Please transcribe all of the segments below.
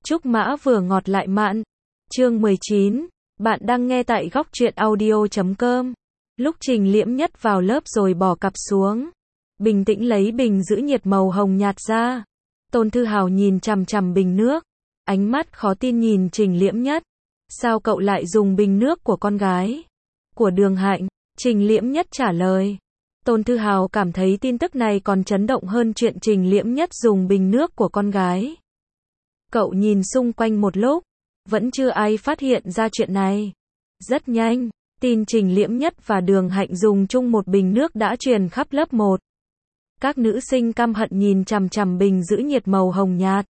Trúc Mã vừa ngọt lại mặn. Chương 19. Bạn đang nghe tại góc truyện audio.com. Lúc Trình Liễm Nhất vào lớp rồi bỏ cặp xuống, bình tĩnh lấy bình giữ nhiệt màu hồng nhạt ra. Tôn Thư Hào nhìn chằm chằm bình nước, ánh mắt khó tin nhìn Trình Liễm Nhất. Sao cậu lại dùng bình nước của con gái? Của Đường Hạnh. Trình Liễm Nhất trả lời. Tôn Thư Hào cảm thấy tin tức này còn chấn động hơn chuyện Trình Liễm Nhất dùng bình nước của con gái. Cậu nhìn xung quanh một lúc, vẫn chưa ai phát hiện ra chuyện này. Rất nhanh, tin Trình Liễm Nhất và Đường Hạnh dùng chung một bình nước đã truyền khắp lớp 1. Các nữ sinh căm hận nhìn chằm chằm bình giữ nhiệt màu hồng nhạt.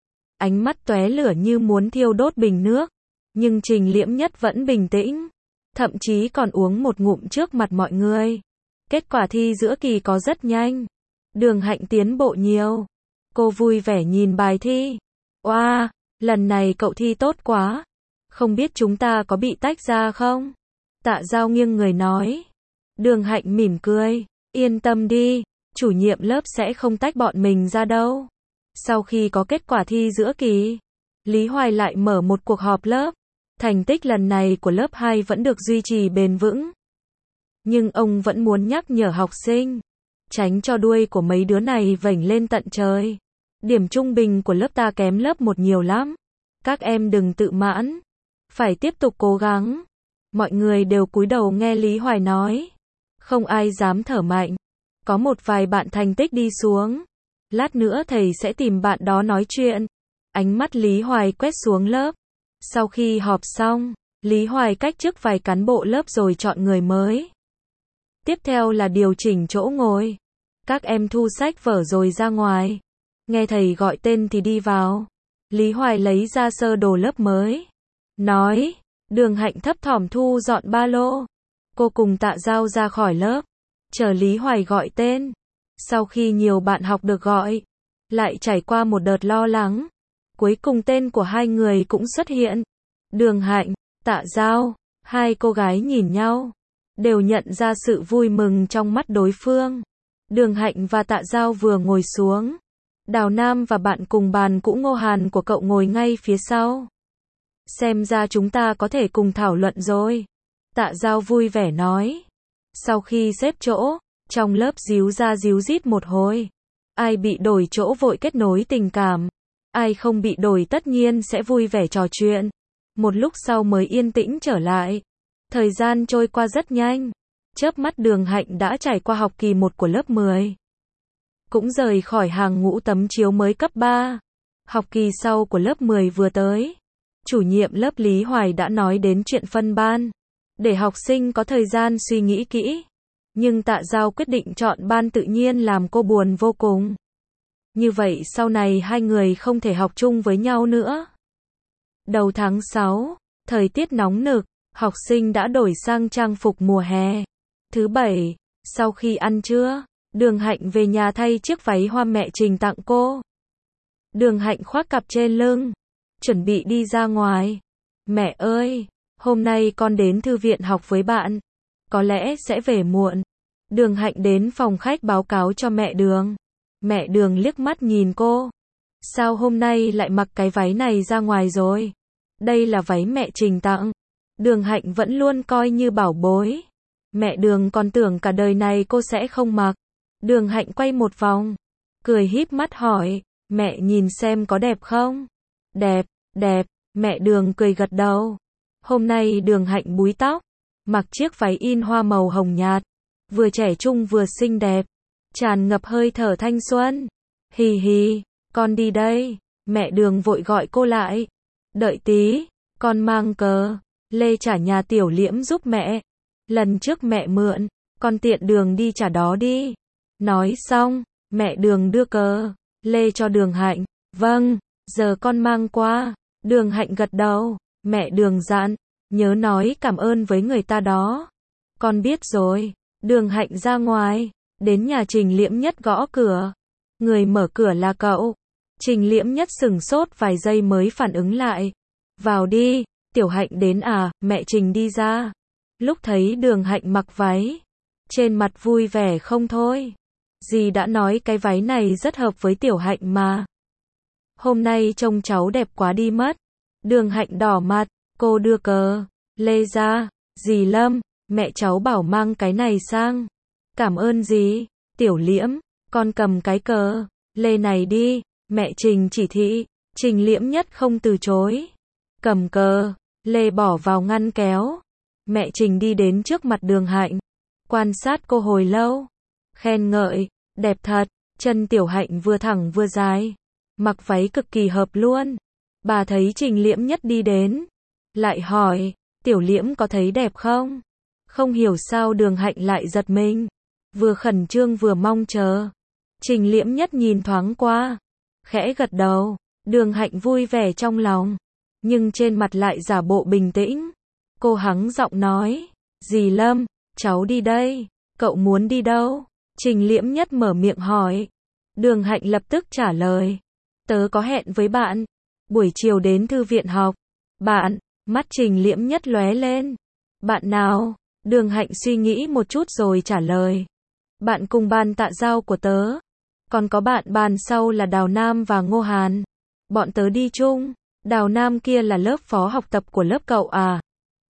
Ánh mắt tóe lửa như muốn thiêu đốt bình nước. Nhưng Trình Liễm Nhất vẫn bình tĩnh. Thậm chí còn uống một ngụm trước mặt mọi người. Kết quả thi giữa kỳ có rất nhanh. Đường Hạnh tiến bộ nhiều. Cô vui vẻ nhìn bài thi. Oa, lần này cậu thi tốt quá. Không biết chúng ta có bị tách ra không? Tạ Giao nghiêng người nói. Đường Hạnh mỉm cười. Yên tâm đi, chủ nhiệm lớp sẽ không tách bọn mình ra đâu. Sau khi có kết quả thi giữa kỳ, Lý Hoài lại mở một cuộc họp lớp. Thành tích lần này của lớp 2 vẫn được duy trì bền vững. Nhưng ông vẫn muốn nhắc nhở học sinh, tránh cho đuôi của mấy đứa này vểnh lên tận trời. Điểm trung bình của lớp ta kém lớp 1 nhiều lắm. Các em đừng tự mãn. Phải tiếp tục cố gắng. Mọi người đều cúi đầu nghe Lý Hoài nói. Không ai dám thở mạnh. Có một vài bạn thành tích đi xuống. Lát nữa thầy sẽ tìm bạn đó nói chuyện. Ánh mắt Lý Hoài quét xuống lớp. Sau khi họp xong, Lý Hoài cách chức vài cán bộ lớp rồi chọn người mới. Tiếp theo là điều chỉnh chỗ ngồi. Các em thu sách vở rồi ra ngoài. Nghe thầy gọi tên thì đi vào. Lý Hoài lấy ra sơ đồ lớp mới. Nói, Đường Hạnh thấp thỏm thu dọn ba lô. Cô cùng Tạ Giao ra khỏi lớp. Chờ Lý Hoài gọi tên. Sau khi nhiều bạn học được gọi, lại trải qua một đợt lo lắng. Cuối cùng tên của hai người cũng xuất hiện. Đường Hạnh, Tạ Giao. Hai cô gái nhìn nhau, đều nhận ra sự vui mừng trong mắt đối phương. Đường Hạnh và Tạ Giao vừa ngồi xuống. Đào Nam và bạn cùng bàn cũ Ngô Hàn của cậu ngồi ngay phía sau. Xem ra chúng ta có thể cùng thảo luận rồi. Tạ Giao vui vẻ nói. Sau khi xếp chỗ, trong lớp díu ra díu dít một hồi. Ai bị đổi chỗ vội kết nối tình cảm. Ai không bị đổi tất nhiên sẽ vui vẻ trò chuyện. Một lúc sau mới yên tĩnh trở lại. Thời gian trôi qua rất nhanh. Chớp mắt Đường Hạnh đã trải qua học kỳ 1 của lớp 10. Cũng rời khỏi hàng ngũ tấm chiếu mới cấp 3. Học kỳ sau của lớp 10 vừa tới. Chủ nhiệm lớp Lý Hoài đã nói đến chuyện phân ban. Để học sinh có thời gian suy nghĩ kỹ. Nhưng Tạ Giao quyết định chọn ban tự nhiên làm cô buồn vô cùng. Như vậy sau này hai người không thể học chung với nhau nữa. Đầu tháng 6, thời tiết nóng nực, học sinh đã đổi sang trang phục mùa hè. Thứ Bảy, sau khi ăn trưa, Đường Hạnh về nhà thay chiếc váy hoa mẹ Trình tặng cô. Đường Hạnh khoác cặp trên lưng, chuẩn bị đi ra ngoài. Mẹ ơi, hôm nay con đến thư viện học với bạn. Có lẽ sẽ về muộn. Đường Hạnh đến phòng khách báo cáo cho mẹ Đường. Mẹ Đường liếc mắt nhìn cô. Sao hôm nay lại mặc cái váy này ra ngoài rồi? Đây là váy mẹ Trình tặng. Đường Hạnh vẫn luôn coi như bảo bối. Mẹ Đường còn tưởng cả đời này cô sẽ không mặc. Đường Hạnh quay một vòng, cười híp mắt hỏi, mẹ nhìn xem có đẹp không? Đẹp, đẹp, mẹ Đường cười gật đầu. Hôm nay Đường Hạnh búi tóc, mặc chiếc váy in hoa màu hồng nhạt, vừa trẻ trung vừa xinh đẹp, tràn ngập hơi thở thanh xuân. Hì hì, con đi đây. Mẹ Đường vội gọi cô lại. Đợi tí, con mang cờ lê trả nhà Tiểu Liễm giúp mẹ. Lần trước mẹ mượn, con tiện đường đi trả đó đi. Nói xong, mẹ Đường đưa cờ lê cho Đường Hạnh. Vâng, giờ con mang qua. Đường Hạnh gật đầu. Mẹ Đường dặn, nhớ nói cảm ơn với người ta đó. Con biết rồi. Đường Hạnh ra ngoài, đến nhà Trình Liễm Nhất gõ cửa. Người mở cửa là cậu. Trình Liễm Nhất sửng sốt vài giây mới phản ứng lại. Vào đi, Tiểu Hạnh đến à? Mẹ Trình đi ra. Lúc thấy Đường Hạnh mặc váy, trên mặt vui vẻ không thôi. Dì đã nói cái váy này rất hợp với Tiểu Hạnh mà. Hôm nay trông cháu đẹp quá đi mất. Đường Hạnh đỏ mặt, cô đưa cờ lê ra. Dì Lâm, mẹ cháu bảo mang cái này sang. Cảm ơn dì. Tiểu Liễm, con cầm cái cờ lê này đi. Mẹ Trình chỉ thị. Trình Liễm Nhất không từ chối. Cầm cờ lê bỏ vào ngăn kéo. Mẹ Trình đi đến trước mặt Đường Hạnh, quan sát cô hồi lâu, khen ngợi, đẹp thật. Chân Tiểu Hạnh vừa thẳng vừa dài, mặc váy cực kỳ hợp luôn. Bà thấy Trình Liễm Nhất đi đến, lại hỏi, Tiểu Liễm có thấy đẹp không? Không hiểu sao Đường Hạnh lại giật mình, vừa khẩn trương vừa mong chờ. Trình Liễm Nhất nhìn thoáng qua, khẽ gật đầu. Đường Hạnh vui vẻ trong lòng, nhưng trên mặt lại giả bộ bình tĩnh. Cô hắng giọng nói, dì Lâm, cháu đi đây. Cậu muốn đi đâu? Trình Liễm Nhất mở miệng hỏi. Đường Hạnh lập tức trả lời, tớ có hẹn với bạn, buổi chiều đến thư viện học. Bạn? Mắt Trình Liễm Nhất lóe lên. Bạn nào? Đường Hạnh suy nghĩ một chút rồi trả lời, bạn cùng ban Tạ Giao của tớ. Còn có bạn bàn sau là Đào Nam và Ngô Hàn. Bọn tớ đi chung. Đào Nam kia là lớp phó học tập của lớp cậu à?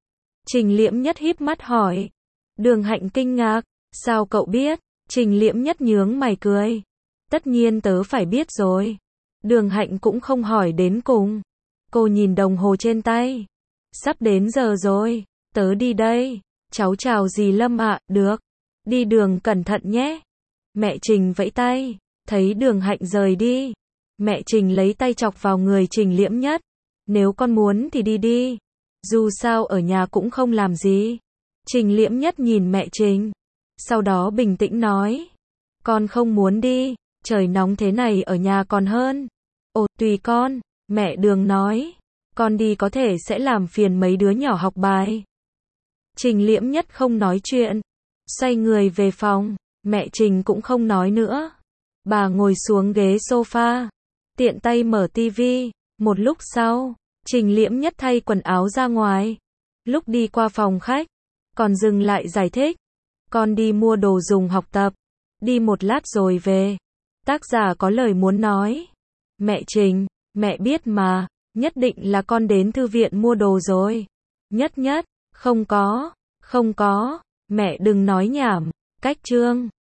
Trình Liễm Nhất híp mắt hỏi. Đường Hạnh kinh ngạc, sao cậu biết? Trình Liễm Nhất nhướng mày cười. Tất nhiên tớ phải biết rồi. Đường Hạnh cũng không hỏi đến cùng. Cô nhìn đồng hồ trên tay. Sắp đến giờ rồi, tớ đi đây. Cháu chào dì Lâm ạ. Được. Đi đường cẩn thận nhé. Mẹ Trình vẫy tay. Thấy Đường Hạnh rời đi, mẹ Trình lấy tay chọc vào người Trình Liễm Nhất. Nếu con muốn thì đi đi. Dù sao ở nhà cũng không làm gì. Trình Liễm Nhất nhìn mẹ Trình, sau đó bình tĩnh nói, con không muốn đi, trời nóng thế này ở nhà còn hơn. Ồ, tùy con, mẹ Đường nói, con đi có thể sẽ làm phiền mấy đứa nhỏ học bài. Trình Liễm Nhất không nói chuyện, xoay người về phòng. Mẹ Trình cũng không nói nữa. Bà ngồi xuống ghế sofa, tiện tay mở tivi. Một lúc sau, Trình Liễm Nhất thay quần áo ra ngoài. Lúc đi qua phòng khách, còn dừng lại giải thích, con đi mua đồ dùng học tập, đi một lát rồi về. Tác giả có lời muốn nói. Mẹ Trình, mẹ biết mà, nhất định là con đến thư viện mua đồ rồi. Nhất Nhất, không có, mẹ đừng nói nhảm. Cách chương